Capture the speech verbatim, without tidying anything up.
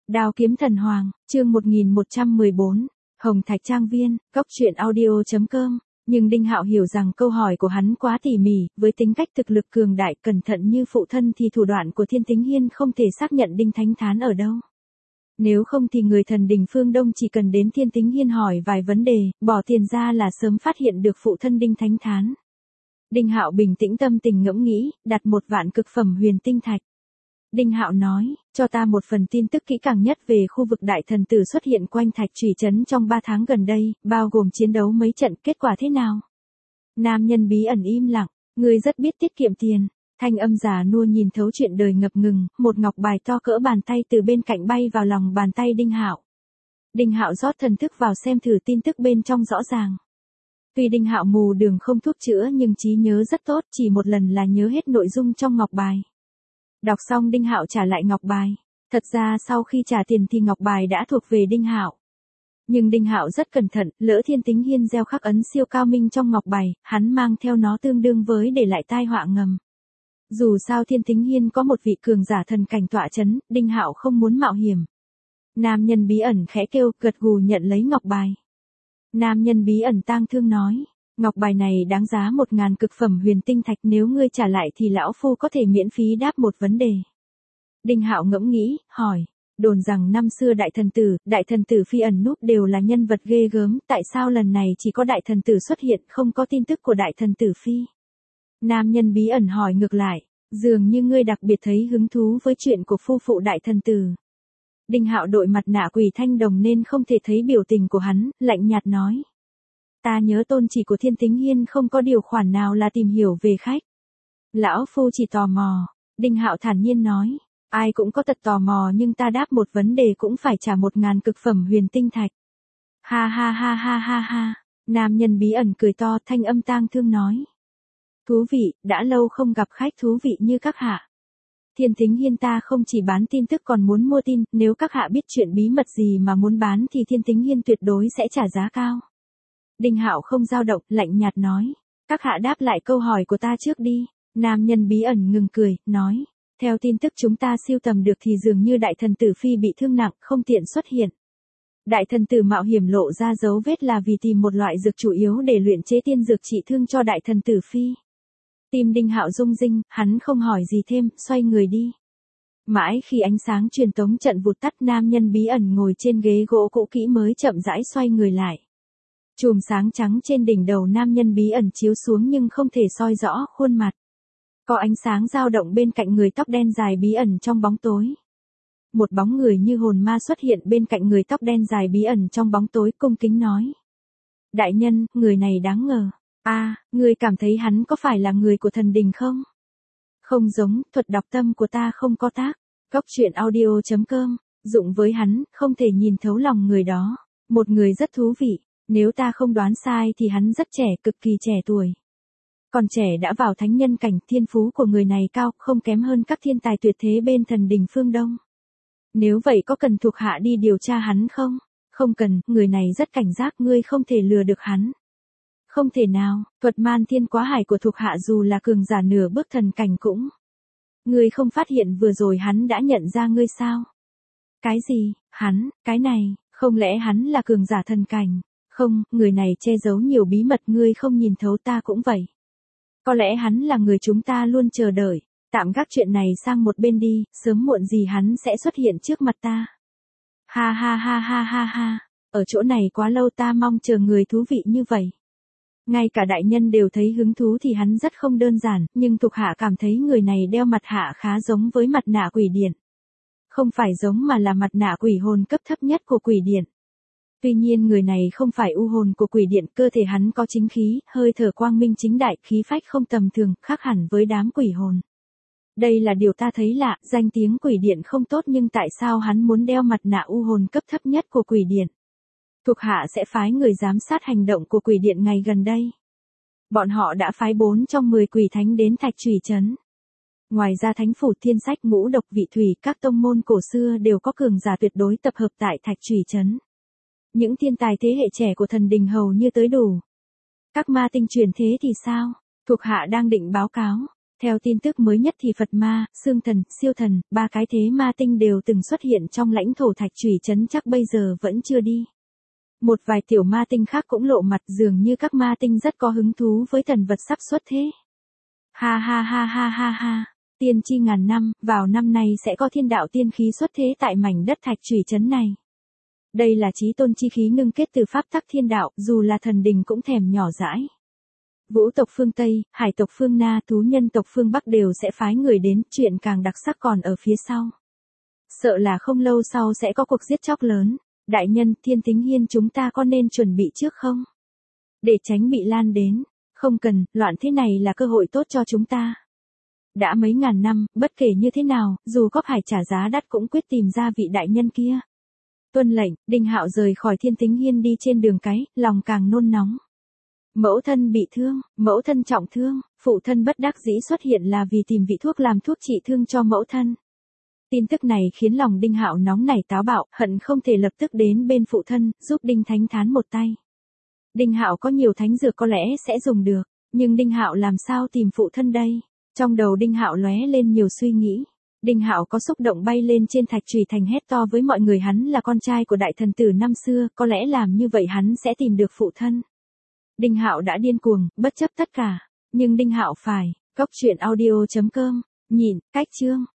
Đao kiếm thần hoàng, chương một nghìn một trăm mười bốn, Hồng Thạch Trang Viên, góc truyện audio chấm com. Nhưng Đinh Hạo hiểu rằng câu hỏi của hắn quá tỉ mỉ, với tính cách thực lực cường đại cẩn thận như phụ thân thì thủ đoạn của Thiên Tính Hiên không thể xác nhận Đinh Thánh Thán ở đâu. Nếu không thì người thần đình phương Đông chỉ cần đến Thiên Tính Hiên hỏi vài vấn đề, bỏ tiền ra là sớm phát hiện được phụ thân Đinh Thánh Thán. Đinh Hạo bình tĩnh tâm tình ngẫm nghĩ, đặt một vạn cực phẩm huyền tinh thạch. Đinh Hạo nói, cho ta một phần tin tức kỹ càng nhất về khu vực đại thần tử xuất hiện quanh Thạch Trùy Trấn trong ba tháng gần đây, bao gồm chiến đấu mấy trận, kết quả thế nào? Nam nhân bí ẩn im lặng, ngươi rất biết tiết kiệm tiền. Thanh âm già nua nhìn thấu chuyện đời ngập ngừng, một ngọc bài to cỡ bàn tay từ bên cạnh bay vào lòng bàn tay Đinh Hạo. Đinh Hạo rót thần thức vào xem thử tin tức bên trong rõ ràng. Tuy Đinh Hạo mù đường không thuốc chữa nhưng trí nhớ rất tốt, chỉ một lần là nhớ hết nội dung trong ngọc bài. Đọc xong Đinh Hạo trả lại ngọc bài. Thật ra sau khi trả tiền thì ngọc bài đã thuộc về Đinh Hạo. Nhưng Đinh Hạo rất cẩn thận, lỡ Thiên Tính Hiên gieo khắc ấn siêu cao minh trong ngọc bài, hắn mang theo nó tương đương với để lại tai họa ngầm. Dù sao Thiên Tính Hiên có một vị cường giả thần cảnh tọa chấn, Đinh Hạo không muốn mạo hiểm. Nam nhân bí ẩn khẽ kêu, gật gù nhận lấy ngọc bài. Nam nhân bí ẩn tang thương nói, ngọc bài này đáng giá một ngàn cực phẩm huyền tinh thạch, nếu ngươi trả lại thì lão phu có thể miễn phí đáp một vấn đề. Đinh Hạo ngẫm nghĩ, hỏi, đồn rằng năm xưa đại thần tử, đại thần tử phi ẩn núp đều là nhân vật ghê gớm, tại sao lần này chỉ có đại thần tử xuất hiện, không có tin tức của đại thần tử phi? Nam nhân bí ẩn hỏi ngược lại, dường như ngươi đặc biệt thấy hứng thú với chuyện của phu phụ đại thần tử. Đinh Hạo đội mặt nạ quỷ thanh đồng nên không thể thấy biểu tình của hắn, lạnh nhạt nói. Ta nhớ tôn chỉ của Thiên Tính Hiên không có điều khoản nào là tìm hiểu về khách. Lão phu chỉ tò mò, Đinh Hạo thản nhiên nói, ai cũng có tật tò mò nhưng ta đáp một vấn đề cũng phải trả một ngàn cực phẩm huyền tinh thạch. Ha ha ha ha ha ha, nam nhân bí ẩn cười to, thanh âm tang thương nói. Thú vị, đã lâu không gặp khách thú vị như các hạ. Thiên Tính Hiên ta không chỉ bán tin tức còn muốn mua tin, nếu các hạ biết chuyện bí mật gì mà muốn bán thì Thiên Tính Hiên tuyệt đối sẽ trả giá cao. Đinh Hạo không dao động, lạnh nhạt nói, các hạ đáp lại câu hỏi của ta trước đi. Nam nhân bí ẩn ngừng cười, nói, theo tin tức chúng ta siêu tầm được thì dường như đại thần tử phi bị thương nặng, không tiện xuất hiện. Đại thần tử mạo hiểm lộ ra dấu vết là vì tìm một loại dược chủ yếu để luyện chế tiên dược trị thương cho đại thần tử phi. Tim Đinh Hạo rung rinh, hắn không hỏi gì thêm, xoay người đi. Mãi khi ánh sáng truyền tống trận vụt tắt, nam nhân bí ẩn ngồi trên ghế gỗ cũ kỹ mới chậm rãi xoay người lại. Chùm sáng trắng trên đỉnh đầu nam nhân bí ẩn chiếu xuống nhưng không thể soi rõ khuôn mặt. Có ánh sáng dao động bên cạnh người tóc đen dài bí ẩn trong bóng tối. Một bóng người như hồn ma xuất hiện bên cạnh người tóc đen dài bí ẩn trong bóng tối, cung kính nói. Đại nhân, người này đáng ngờ. A, à, người cảm thấy hắn có phải là người của thần đình không? Không giống, thuật đọc tâm của ta không có tác. Góc truyện audio chấm com, dụng với hắn, không thể nhìn thấu lòng người đó. Một người rất thú vị, nếu ta không đoán sai thì hắn rất trẻ, cực kỳ trẻ tuổi. Còn trẻ đã vào thánh nhân cảnh, thiên phú của người này cao, không kém hơn các thiên tài tuyệt thế bên thần đình phương Đông. Nếu vậy có cần thuộc hạ đi điều tra hắn không? Không cần, người này rất cảnh giác, ngươi không thể lừa được hắn. Không thể nào, thuật man thiên quá hải của thuộc hạ dù là cường giả nửa bước thần cảnh cũng. Ngươi không phát hiện vừa rồi hắn đã nhận ra ngươi sao? Cái gì, hắn, cái này, không lẽ hắn là cường giả thần cảnh? Không, người này che giấu nhiều bí mật ngươi không nhìn thấu, ta cũng vậy. Có lẽ hắn là người chúng ta luôn chờ đợi, tạm gác chuyện này sang một bên đi, sớm muộn gì hắn sẽ xuất hiện trước mặt ta. Ha ha ha ha ha ha, ở chỗ này quá lâu, ta mong chờ người thú vị như vậy. Ngay cả đại nhân đều thấy hứng thú thì hắn rất không đơn giản, nhưng thuộc hạ cảm thấy người này đeo mặt hạ khá giống với mặt nạ quỷ điện. Không phải giống mà là mặt nạ quỷ hồn cấp thấp nhất của quỷ điện. Tuy nhiên người này không phải u hồn của quỷ điện, cơ thể hắn có chính khí, hơi thở quang minh chính đại, khí phách không tầm thường, khác hẳn với đám quỷ hồn. Đây là điều ta thấy lạ, danh tiếng quỷ điện không tốt nhưng tại sao hắn muốn đeo mặt nạ u hồn cấp thấp nhất của quỷ điện? Thuộc hạ sẽ phái người giám sát hành động của quỷ điện ngày gần đây. Bọn họ đã phái bốn trong mười quỷ thánh đến Thạch Trùy Trấn. Ngoài ra Thánh phủ, Thiên Sách, Ngũ Độc, Vị Thủy, các tông môn cổ xưa đều có cường giả tuyệt đối tập hợp tại Thạch Trùy Trấn. Những thiên tài thế hệ trẻ của thần đình hầu như tới đủ. Các ma tinh truyền thế thì sao? Thuộc hạ đang định báo cáo. Theo tin tức mới nhất thì Phật ma, Xương Thần, Siêu Thần, ba cái thế ma tinh đều từng xuất hiện trong lãnh thổ Thạch Trùy Trấn chắc bây giờ vẫn chưa đi. Một vài tiểu ma tinh khác cũng lộ mặt, dường như các ma tinh rất có hứng thú với thần vật sắp xuất thế. Ha ha ha ha ha ha, tiên tri ngàn năm, vào năm nay sẽ có thiên đạo tiên khí xuất thế tại mảnh đất Thạch Trùy Trấn này. Đây là chí tôn chi khí ngưng kết từ pháp tắc thiên đạo, dù là thần đình cũng thèm nhỏ dãi. Vũ tộc phương Tây, hải tộc phương Na, thú nhân tộc phương Bắc đều sẽ phái người đến, chuyện càng đặc sắc còn ở phía sau. Sợ là không lâu sau sẽ có cuộc giết chóc lớn. Đại nhân, Thiên Tính Hiên chúng ta có nên chuẩn bị trước không? Để tránh bị lan đến. Không cần, loạn thế này là cơ hội tốt cho chúng ta. Đã mấy ngàn năm, bất kể như thế nào, dù có phải trả giá đắt cũng quyết tìm ra vị đại nhân kia. Tuân lệnh, Đinh Hạo rời khỏi Thiên Tính Hiên đi trên đường cái, lòng càng nôn nóng. Mẫu thân bị thương, mẫu thân trọng thương, phụ thân bất đắc dĩ xuất hiện là vì tìm vị thuốc làm thuốc trị thương cho mẫu thân. Tin tức này khiến lòng Đinh Hạo nóng nảy táo bạo, hận không thể lập tức đến bên phụ thân, giúp Đinh Thánh Thán một tay. Đinh Hạo có nhiều thánh dược có lẽ sẽ dùng được, nhưng Đinh Hạo làm sao tìm phụ thân đây? Trong đầu Đinh Hạo lóe lên nhiều suy nghĩ. Đinh Hạo có xúc động bay lên trên Thạch Trùy Thành hét to với mọi người hắn là con trai của đại thần tử năm xưa, có lẽ làm như vậy hắn sẽ tìm được phụ thân. Đinh Hạo đã điên cuồng, bất chấp tất cả, nhưng Đinh Hạo phải. Cốc truyện audio chấm com, nhìn, cách chương.